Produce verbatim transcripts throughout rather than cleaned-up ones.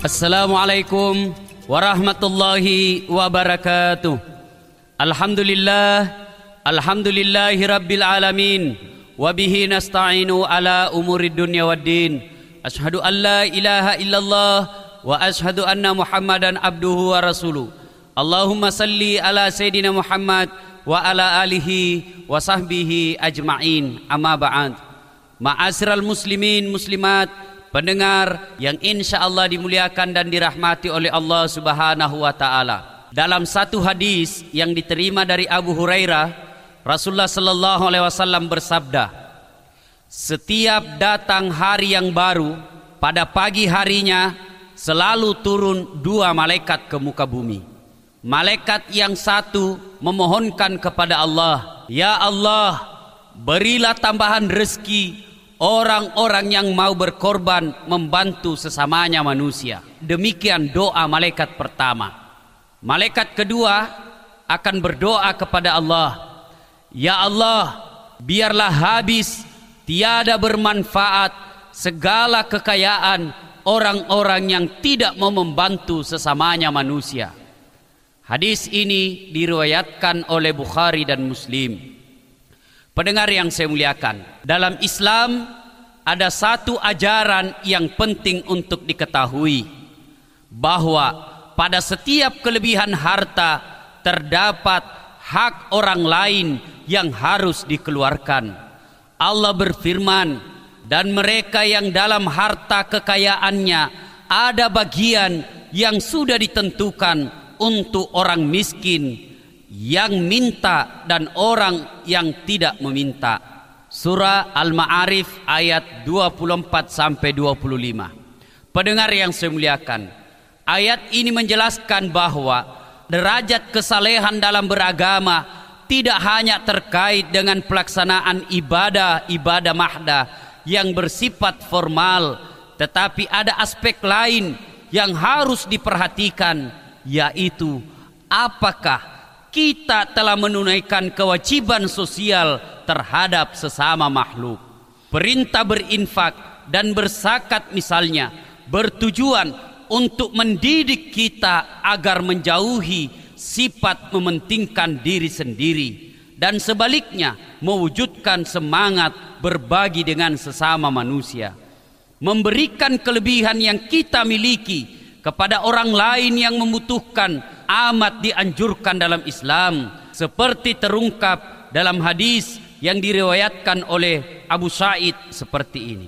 Assalamualaikum warahmatullahi wabarakatuh. Alhamdulillah, alhamdulillahi rabbil alamin. Wabihi nasta'inu ala umurid dunya waddin. Ashhadu an la ilaha illallah wa ashhadu anna muhammadan abduhu wa rasuluh. Allahumma salli ala sayyidina Muhammad wa ala alihi wa sahbihi ajma'in. Amma ba'd. Ma'asyiral muslimin muslimat, pendengar yang insya Allah dimuliakan dan dirahmati oleh Allah Subhanahu wa ta'ala. Dalam satu hadis yang diterima dari Abu Hurairah, Rasulullah sallallahu alaihi wasallam bersabda, setiap datang hari yang baru, pada pagi harinya selalu turun dua malaikat ke muka bumi. Malaikat yang satu memohonkan kepada Allah, ya Allah, berilah tambahan rezeki orang-orang yang mau berkorban membantu sesamanya manusia. Demikian doa malaikat pertama. Malaikat kedua akan berdoa kepada Allah, ya Allah, biarlah habis, tiada bermanfaat segala kekayaan orang-orang yang tidak mau membantu sesamanya manusia. Hadis ini diriwayatkan oleh Bukhari dan Muslim. Pendengar yang saya muliakan, dalam Islam ada satu ajaran yang penting untuk diketahui, bahwa pada setiap kelebihan harta terdapat hak orang lain yang harus dikeluarkan. Allah berfirman, dan mereka yang dalam harta kekayaannya ada bagian yang sudah ditentukan untuk orang miskin, yang minta dan orang yang tidak meminta. Surah Al-Ma'arif ayat dua puluh empat sampai dua puluh lima. Pendengar yang saya muliakan, ayat ini menjelaskan bahwa derajat kesalehan dalam beragama tidak hanya terkait dengan pelaksanaan ibadah-ibadah mahda yang bersifat formal, tetapi ada aspek lain yang harus diperhatikan, yaitu apakah kita telah menunaikan kewajiban sosial terhadap sesama makhluk. Perintah berinfak dan berzakat misalnya bertujuan untuk mendidik kita agar menjauhi sifat mementingkan diri sendiri, dan sebaliknya mewujudkan semangat berbagi dengan sesama manusia. Memberikan kelebihan yang kita miliki kepada orang lain yang membutuhkan amat dianjurkan dalam Islam, seperti terungkap dalam hadis yang diriwayatkan oleh Abu Sa'id seperti ini.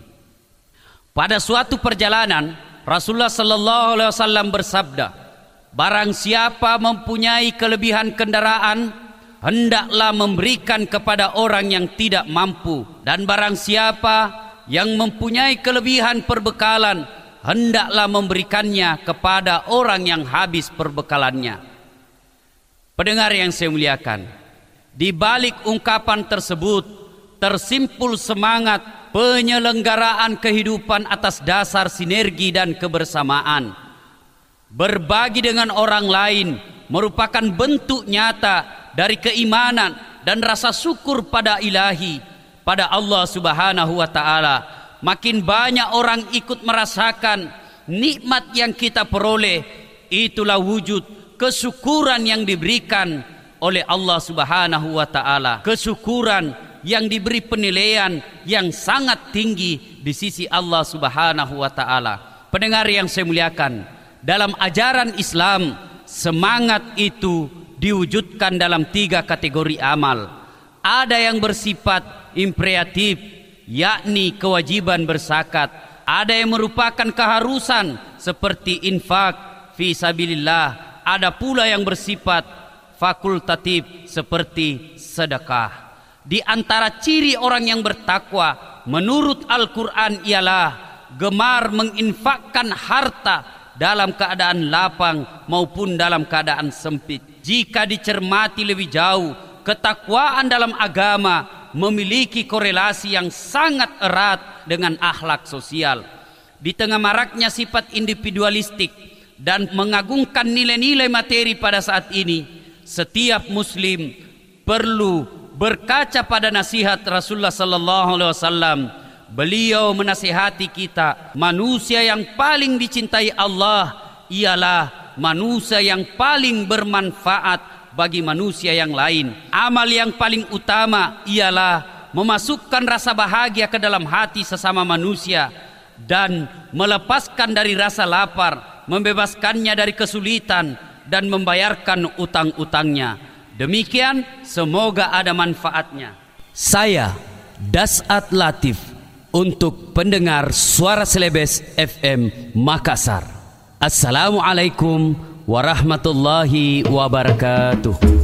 Pada suatu perjalanan, Rasulullah sallallahu alaihi wasallam bersabda, barang siapa mempunyai kelebihan kendaraan, hendaklah memberikan kepada orang yang tidak mampu, dan barang siapa yang mempunyai kelebihan perbekalan, hendaklah memberikannya kepada orang yang habis perbekalannya. Pendengar yang saya muliakan, di balik ungkapan tersebut tersimpul semangat penyelenggaraan kehidupan atas dasar sinergi dan kebersamaan. Berbagi dengan orang lain merupakan bentuk nyata dari keimanan dan rasa syukur pada ilahi, pada Allah Subhanahu wa ta'ala. Makin banyak orang ikut merasakan nikmat yang kita peroleh, itulah wujud kesyukuran yang diberikan oleh Allah Subhanahu wa ta'ala. Kesyukuran yang diberi penilaian yang sangat tinggi di sisi Allah Subhanahu wa ta'ala. Pendengar yang saya muliakan, dalam ajaran Islam semangat itu diwujudkan dalam tiga kategori amal. Ada yang bersifat imperatif, yakni kewajiban berzakat. Ada yang merupakan keharusan seperti infak fi sabilillah. Ada pula yang bersifat fakultatif seperti sedekah. Di antara ciri orang yang bertakwa menurut Al-Quran ialah gemar menginfakkan harta dalam keadaan lapang maupun dalam keadaan sempit. Jika dicermati lebih jauh, ketakwaan dalam agama memiliki korelasi yang sangat erat dengan akhlak sosial. Di tengah maraknya sifat individualistik dan mengagungkan nilai-nilai materi pada saat ini, setiap muslim perlu berkaca pada nasihat Rasulullah sallallahu alaihi wasallam beliau menasihati kita, manusia yang paling dicintai Allah ialah manusia yang paling bermanfaat bagi manusia yang lain. Amal yang paling utama ialah memasukkan rasa bahagia ke dalam hati sesama manusia dan melepaskan dari rasa lapar, membebaskannya dari kesulitan dan membayarkan utang-utangnya. Demikian, semoga ada manfaatnya. Saya Dasat Latif untuk pendengar Suara Celebes F M Makassar. Assalamualaikum warahmatullahi wabarakatuh.